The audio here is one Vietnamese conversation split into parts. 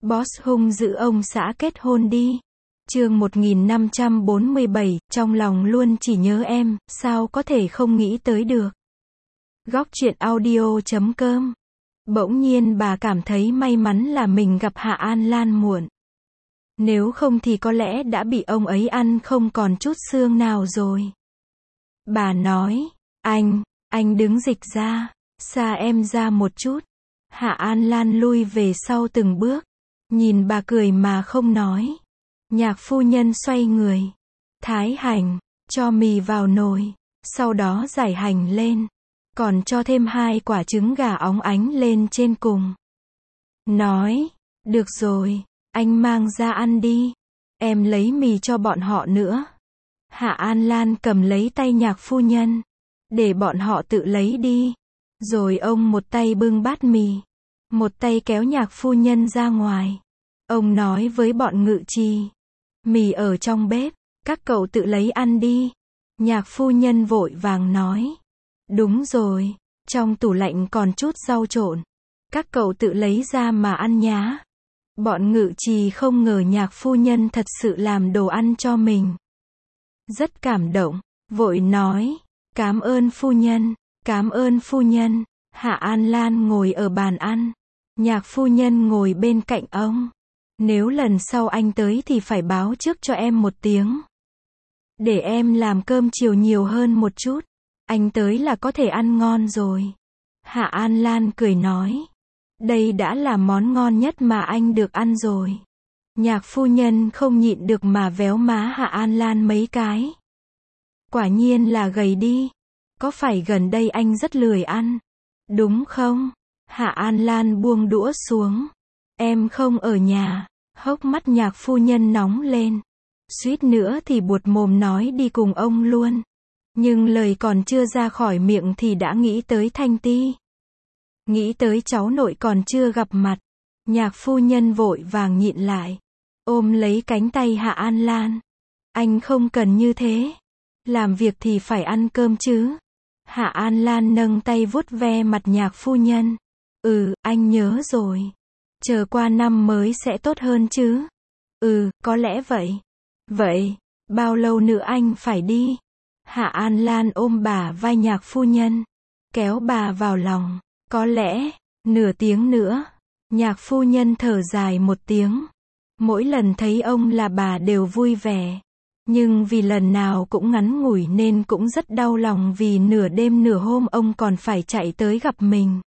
Boss hung dữ ông xã kết hôn đi. Chương 1547, trong lòng luôn chỉ nhớ em, sao có thể không nghĩ tới được. Góc truyện audio.com. Bỗng nhiên bà cảm thấy may mắn là mình gặp Hạ An Lan muộn. Nếu không thì có lẽ đã bị ông ấy ăn không còn chút xương nào rồi. Bà nói, anh đứng dịch ra, xa em ra một chút. Hạ An Lan lui về sau từng bước, nhìn bà cười mà không nói. Nhạc phu nhân xoay người, thái hành, cho mì vào nồi, sau đó rải hành lên, còn cho thêm 2 quả trứng gà óng ánh lên trên cùng. Nói, được rồi, anh mang ra ăn đi, em lấy mì cho bọn họ nữa. Hạ An Lan cầm lấy tay nhạc phu nhân, để bọn họ tự lấy đi. Rồi ông một tay bưng bát mì, một tay kéo nhạc phu nhân ra ngoài. Ông nói với bọn ngự trì, mì ở trong bếp, các cậu tự lấy ăn đi. Nhạc phu nhân vội vàng nói, đúng rồi, trong tủ lạnh còn chút rau trộn, các cậu tự lấy ra mà ăn nhá. Bọn ngự trì không ngờ nhạc phu nhân thật sự làm đồ ăn cho mình. Rất cảm động, vội nói, cảm ơn phu nhân, cảm ơn phu nhân. Hạ An Lan ngồi ở bàn ăn, nhạc phu nhân ngồi bên cạnh ông. Nếu lần sau anh tới thì phải báo trước cho em một tiếng, để em làm cơm chiều nhiều hơn một chút. Anh tới là có thể ăn ngon rồi. Hạ An Lan cười nói, đây đã là món ngon nhất mà anh được ăn rồi. Nhạc phu nhân không nhịn được mà véo má Hạ An Lan mấy cái. Quả nhiên là gầy đi. Có phải gần đây anh rất lười ăn, đúng không? Hạ An Lan buông đũa xuống. Em không ở nhà. Hốc mắt nhạc phu nhân nóng lên. Suýt nữa thì buột mồm nói đi cùng ông luôn. Nhưng lời còn chưa ra khỏi miệng thì đã nghĩ tới Thanh Ti. Nghĩ tới cháu nội còn chưa gặp mặt. Nhạc phu nhân vội vàng nhịn lại, ôm lấy cánh tay Hạ An Lan. Anh không cần như thế. Làm việc thì phải ăn cơm chứ. Hạ An Lan nâng tay vuốt ve mặt nhạc phu nhân. Anh nhớ rồi. Chờ qua năm mới sẽ tốt hơn chứ. Có lẽ vậy. Vậy, bao lâu nữa anh phải đi? Hạ An Lan ôm bà vai nhạc phu nhân, kéo bà vào lòng. Có lẽ, nửa tiếng nữa. Nhạc phu nhân thở dài một tiếng. Mỗi lần thấy ông là bà đều vui vẻ. Nhưng vì lần nào cũng ngắn ngủi nên cũng rất đau lòng vì nửa đêm nửa hôm ông còn phải chạy tới gặp mình.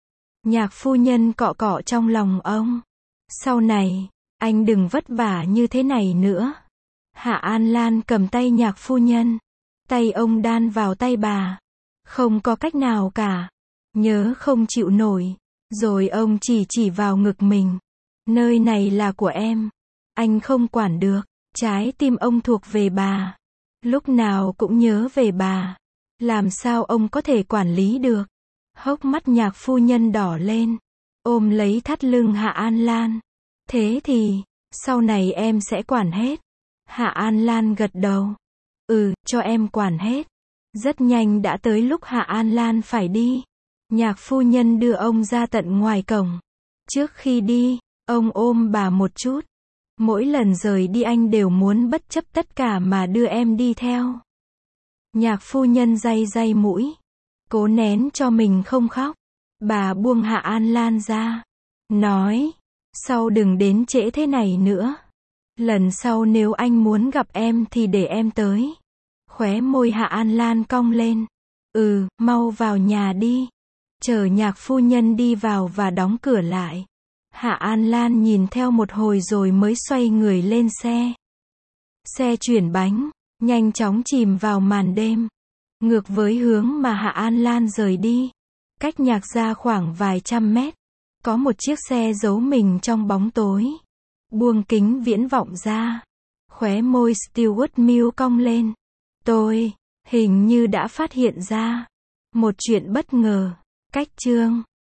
Nhạc phu nhân cọ cọ trong lòng ông. Sau này, anh đừng vất vả như thế này nữa. Hạ An Lan cầm tay nhạc phu nhân. Tay ông đan vào tay bà. Không có cách nào cả. Nhớ không chịu nổi. Rồi ông chỉ vào ngực mình. Nơi này là của em. Anh không quản được. Trái tim ông thuộc về bà. Lúc nào cũng nhớ về bà. Làm sao ông có thể quản lý được? Hốc mắt nhạc phu nhân đỏ lên. Ôm lấy thắt lưng Hạ An Lan. Thế thì, sau này em sẽ quản hết. Hạ An Lan gật đầu. Cho em quản hết. Rất nhanh đã tới lúc Hạ An Lan phải đi. Nhạc phu nhân đưa ông ra tận ngoài cổng. Trước khi đi, ông ôm bà một chút. Mỗi lần rời đi anh đều muốn bất chấp tất cả mà đưa em đi theo. Nhạc phu nhân day mũi, cố nén cho mình không khóc. Bà buông Hạ An Lan ra, nói, sau đừng đến trễ thế này nữa. Lần sau nếu anh muốn gặp em thì để em tới. Khóe môi Hạ An Lan cong lên. Mau vào nhà đi. Chờ nhạc phu nhân đi vào và đóng cửa lại. Hạ An Lan nhìn theo một hồi rồi mới xoay người lên xe. Xe chuyển bánh, nhanh chóng chìm vào màn đêm. Ngược với hướng mà Hạ An Lan rời đi. Cách nhạc ra khoảng vài trăm mét. Có một chiếc xe giấu mình trong bóng tối. Buông kính viễn vọng ra. Khóe môi Stewart Mill cong lên. Tôi, hình như đã phát hiện ra một chuyện bất ngờ. Cách chương